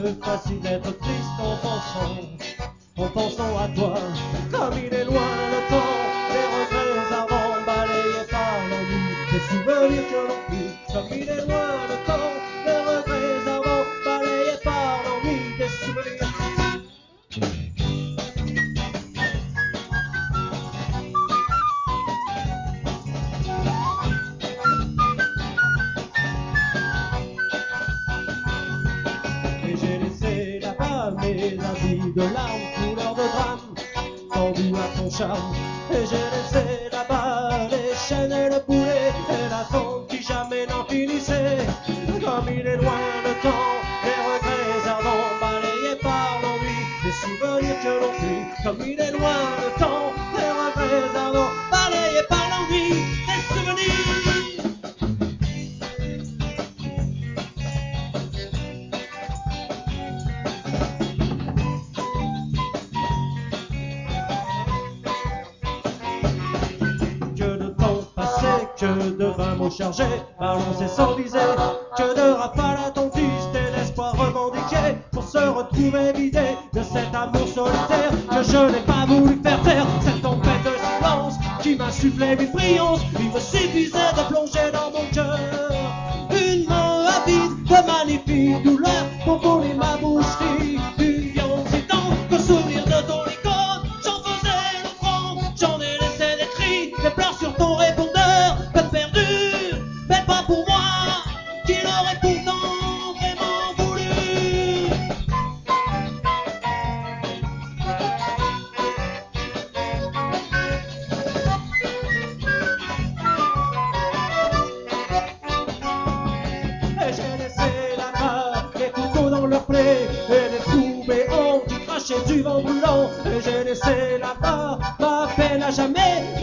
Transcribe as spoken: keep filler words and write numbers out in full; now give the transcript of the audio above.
facile d'être triste en pensant, en pensant à toi. Comme il est loin le temps, les regrets ardents balayés par l'ennui, les souvenirs que l'on fuit. Comme il est loin le temps, les regrets ardents balayés par l'ennui, des souvenirs. Et j'ai laissé là-bas mes habits de larmes, couleur de drame, tendus à ton charme. Et j'ai laissé là-bas les chaînes et le boulet, et l'attente qui jamais n'en finissait. Comme il est loin le temps, les regrets ardents balayés par l'ennui, les souvenirs que l'on fuit. Comme il est loin le temps, les regrets ardents balayés par l'ennui, les souvenirs. Que de vingt mots chargés, balancés sans viser, que de rafales attentistes et d'espoir revendiqué, pour se retrouver vidé de cet amour solitaire que je n'ai pas voulu faire taire. Cette tempête de silence qui m'insufflait une brillance, il me suffisait de plonger dans mon cœur une main avide de magnifiques douleurs pour voler ma boucherie. Une viande si tendre qu'au sourire de ton icône j'en faisais l'offrande, j'en ai laissé des cris, des pleurs sur ton répondeur. Et les trous béants qui crachaient du vent brûlant. Et j'ai laissé là-bas ma peine à jamais